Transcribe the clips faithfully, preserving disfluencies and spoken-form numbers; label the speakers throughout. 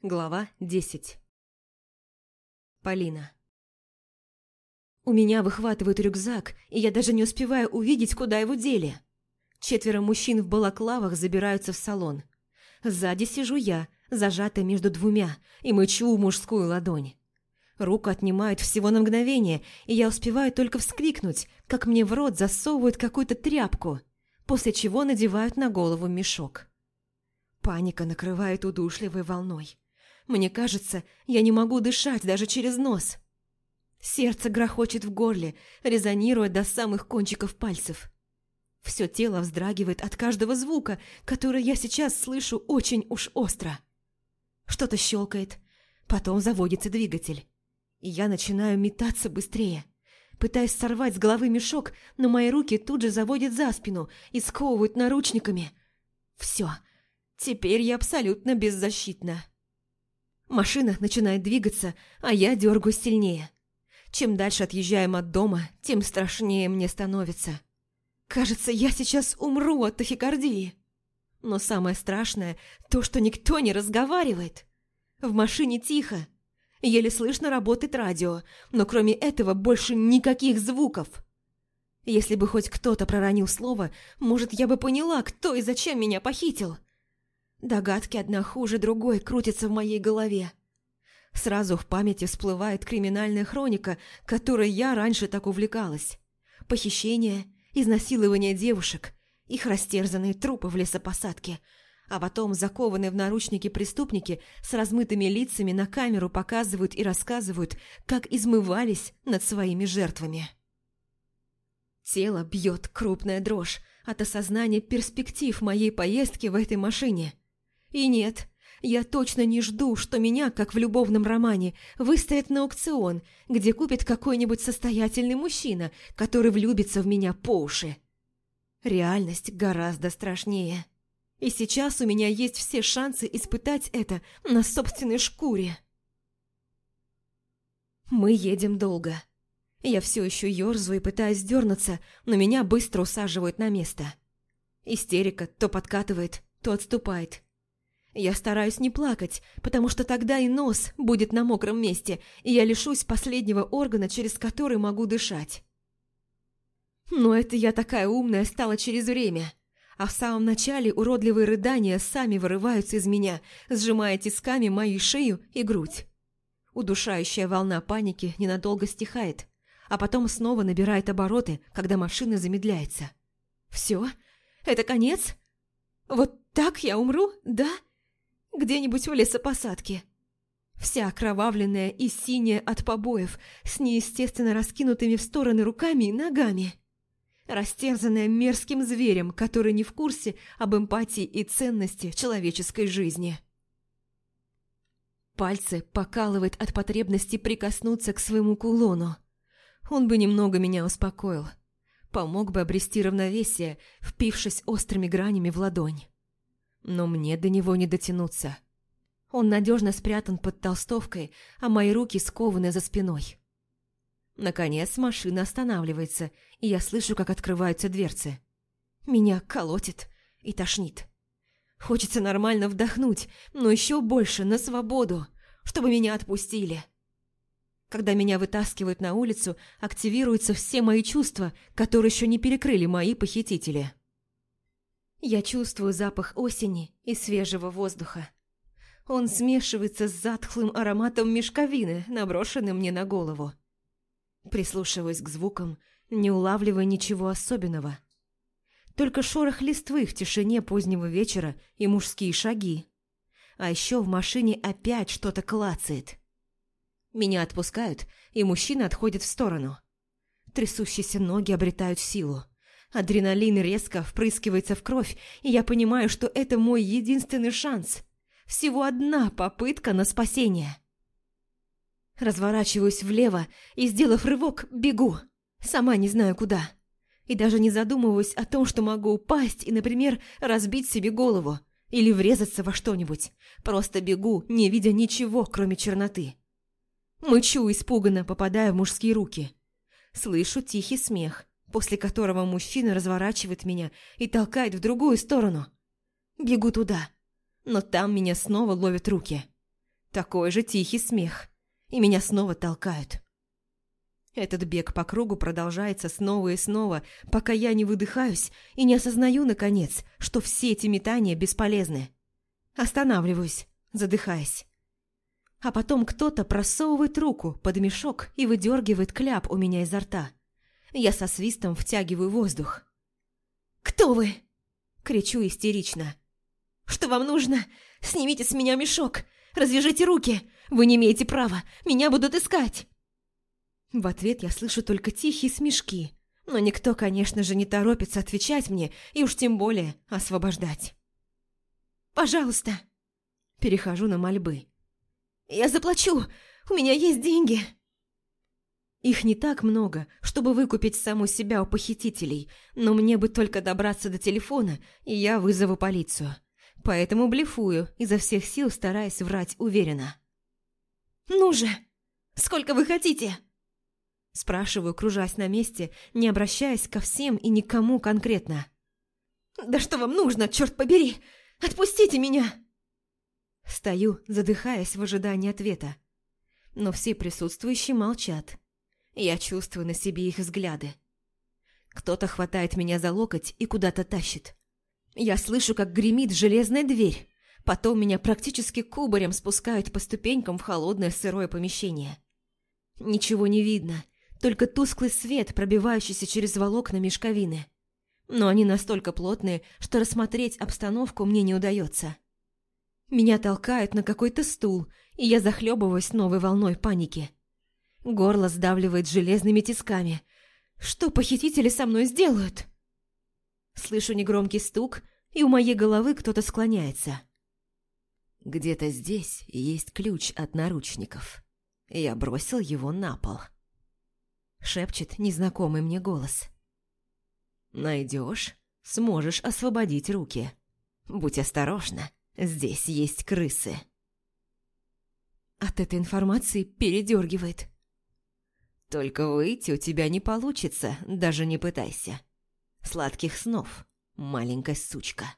Speaker 1: Глава десять. Полина. У меня выхватывают рюкзак, и я даже не успеваю увидеть, куда его дели. Четверо мужчин в балаклавах забираются в салон. Сзади сижу я, зажатая между двумя, и мычу в мужскую ладонь. Руку отнимают всего на мгновение, и я успеваю только вскрикнуть, как мне в рот засовывают какую-то тряпку, после чего надевают на голову мешок. Паника накрывает удушливой волной. Мне кажется, я не могу дышать даже через нос. Сердце грохочет в горле, резонируя до самых кончиков пальцев. Все тело вздрагивает от каждого звука, который я сейчас слышу очень уж остро. Что-то щелкает, потом заводится двигатель. И я начинаю метаться быстрее. Пытаюсь сорвать с головы мешок, но мои руки тут же заводят за спину и сковывают наручниками. Все, теперь я абсолютно беззащитна. Машина начинает двигаться, а я дергаюсь сильнее. Чем дальше отъезжаем от дома, тем страшнее мне становится. Кажется, я сейчас умру от тахикардии. Но самое страшное – то, что никто не разговаривает. В машине тихо. Еле слышно работает радио, но кроме этого больше никаких звуков. Если бы хоть кто-то проронил слово, может, я бы поняла, кто и зачем меня похитил. Догадки одна хуже другой крутятся в моей голове. Сразу в памяти всплывает криминальная хроника, которой я раньше так увлекалась. Похищение, изнасилование девушек, их растерзанные трупы в лесопосадке, а потом закованные в наручники преступники с размытыми лицами на камеру показывают и рассказывают, как измывались над своими жертвами. Тело бьет крупная дрожь от осознания перспектив моей поездки в этой машине. И нет, я точно не жду, что меня, как в любовном романе, выставят на аукцион, где купит какой-нибудь состоятельный мужчина, который влюбится в меня по уши. Реальность гораздо страшнее. И сейчас у меня есть все шансы испытать это на собственной шкуре. Мы едем долго. Я все еще ерзаю и пытаюсь дернуться, но меня быстро усаживают на место. Истерика то подкатывает, то отступает. Я стараюсь не плакать, потому что тогда и нос будет на мокром месте, и я лишусь последнего органа, через который могу дышать. Но это я такая умная стала через время. А в самом начале уродливые рыдания сами вырываются из меня, сжимая тисками мою шею и грудь. Удушающая волна паники ненадолго стихает, а потом снова набирает обороты, когда машина замедляется. Все? Это конец? Вот так я умру, да? Где-нибудь в лесопосадке. Вся окровавленная и синяя от побоев, с неестественно раскинутыми в стороны руками и ногами. Растерзанная мерзким зверем, который не в курсе об эмпатии и ценности человеческой жизни. Пальцы покалывает от потребности прикоснуться к своему кулону. Он бы немного меня успокоил. Помог бы обрести равновесие, впившись острыми гранями в ладонь. Но мне до него не дотянуться. Он надежно спрятан под толстовкой, а мои руки скованы за спиной. Наконец машина останавливается, и я слышу, как открываются дверцы. Меня колотит и тошнит. Хочется нормально вдохнуть, но еще больше на свободу, чтобы меня отпустили. Когда меня вытаскивают на улицу, активируются все мои чувства, которые еще не перекрыли мои похитители. Я чувствую запах осени и свежего воздуха. Он смешивается с затхлым ароматом мешковины, наброшенным мне на голову. Прислушиваюсь к звукам, не улавливая ничего особенного. Только шорох листвы в тишине позднего вечера и мужские шаги. А еще в машине опять что-то клацает. Меня отпускают, и мужчина отходит в сторону. Трясущиеся ноги обретают силу. Адреналин резко впрыскивается в кровь, и я понимаю, что это мой единственный шанс. Всего одна попытка на спасение. Разворачиваюсь влево и, сделав рывок, бегу. Сама не знаю куда. И даже не задумываюсь о том, что могу упасть и, например, разбить себе голову или врезаться во что-нибудь. Просто бегу, не видя ничего, кроме черноты. Мычу испуганно, попадая в мужские руки. Слышу тихий смех, после которого мужчина разворачивает меня и толкает в другую сторону. Бегу туда, но там меня снова ловят руки. Такой же тихий смех. И меня снова толкают. Этот бег по кругу продолжается снова и снова, пока я не выдыхаюсь и не осознаю, наконец, что все эти метания бесполезны. Останавливаюсь, задыхаясь. А потом кто-то просовывает руку под мешок и выдергивает кляп у меня изо рта. Я со свистом втягиваю воздух. «Кто вы?» – кричу истерично. «Что вам нужно? Снимите с меня мешок! Развяжите руки! Вы не имеете права! Меня будут искать!» В ответ я слышу только тихие смешки, но никто, конечно же, не торопится отвечать мне и уж тем более освобождать. «Пожалуйста!» Перехожу на мольбы. «Я заплачу! У меня есть деньги!» Их не так много, чтобы выкупить саму себя у похитителей, но мне бы только добраться до телефона, и я вызову полицию. Поэтому блефую, изо всех сил стараясь врать уверенно. «Ну же! Сколько вы хотите?» Спрашиваю, кружась на месте, не обращаясь ко всем и никому конкретно. «Да что вам нужно, черт побери! Отпустите меня!» Стою, задыхаясь в ожидании ответа. Но все присутствующие молчат. Я чувствую на себе их взгляды. Кто-то хватает меня за локоть и куда-то тащит. Я слышу, как гремит железная дверь. Потом меня практически кубарем спускают по ступенькам в холодное сырое помещение. Ничего не видно, только тусклый свет, пробивающийся через волокна мешковины. Но они настолько плотные, что рассмотреть обстановку мне не удается. Меня толкают на какой-то стул, и я захлебываюсь новой волной паники. Горло сдавливает железными тисками. Что похитители со мной сделают? Слышу негромкий стук, и у моей головы кто-то склоняется. «Где-то здесь есть ключ от наручников. Я бросил его на пол», — шепчет незнакомый мне голос. «Найдешь, сможешь освободить руки. Будь осторожна, здесь есть крысы». От этой информации передергивает. «Только выйти у тебя не получится, даже не пытайся. Сладких снов, маленькая сучка».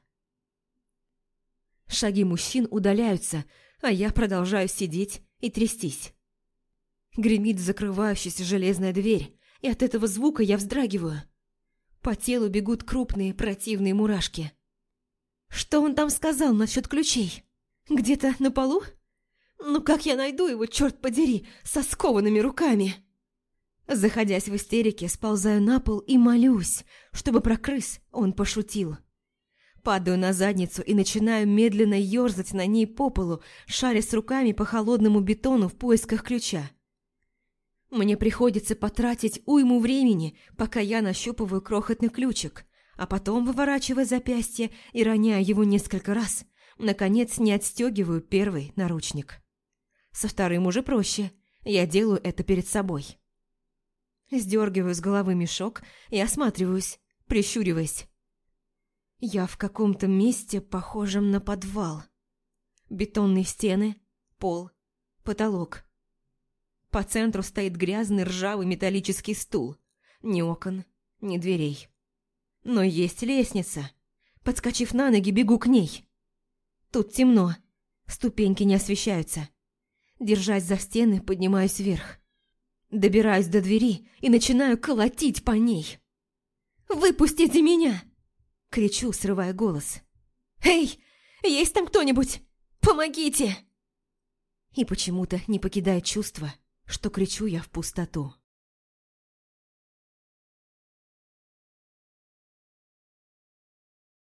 Speaker 1: Шаги мужчин удаляются, а я продолжаю сидеть и трястись. Гремит закрывающаяся железная дверь, и от этого звука я вздрагиваю. По телу бегут крупные противные мурашки. Что он там сказал насчет ключей? Где-то на полу? Ну как я найду его, черт подери, со скованными руками? Заходясь в истерике, сползаю на пол и молюсь, чтобы про крыс он пошутил. Падаю на задницу и начинаю медленно ерзать на ней по полу, шарясь руками по холодному бетону в поисках ключа. Мне приходится потратить уйму времени, пока я нащупываю крохотный ключик, а потом, выворачивая запястье и роняя его несколько раз, наконец не отстегиваю первый наручник. Со вторым уже проще, я делаю это перед собой. Сдергиваю с головы мешок и осматриваюсь, прищуриваясь. Я в каком-то месте, похожем на подвал. Бетонные стены, пол, потолок. По центру стоит грязный ржавый металлический стул. Ни окон, ни дверей. Но есть лестница. Подскочив на ноги, бегу к ней. Тут темно, ступеньки не освещаются. Держась за стены, поднимаюсь вверх. Добираюсь до двери и начинаю колотить по ней. «Выпустите меня!» — кричу, срывая голос. «Эй, есть там кто-нибудь? Помогите!» И почему-то не покидает чувство, что кричу я в пустоту.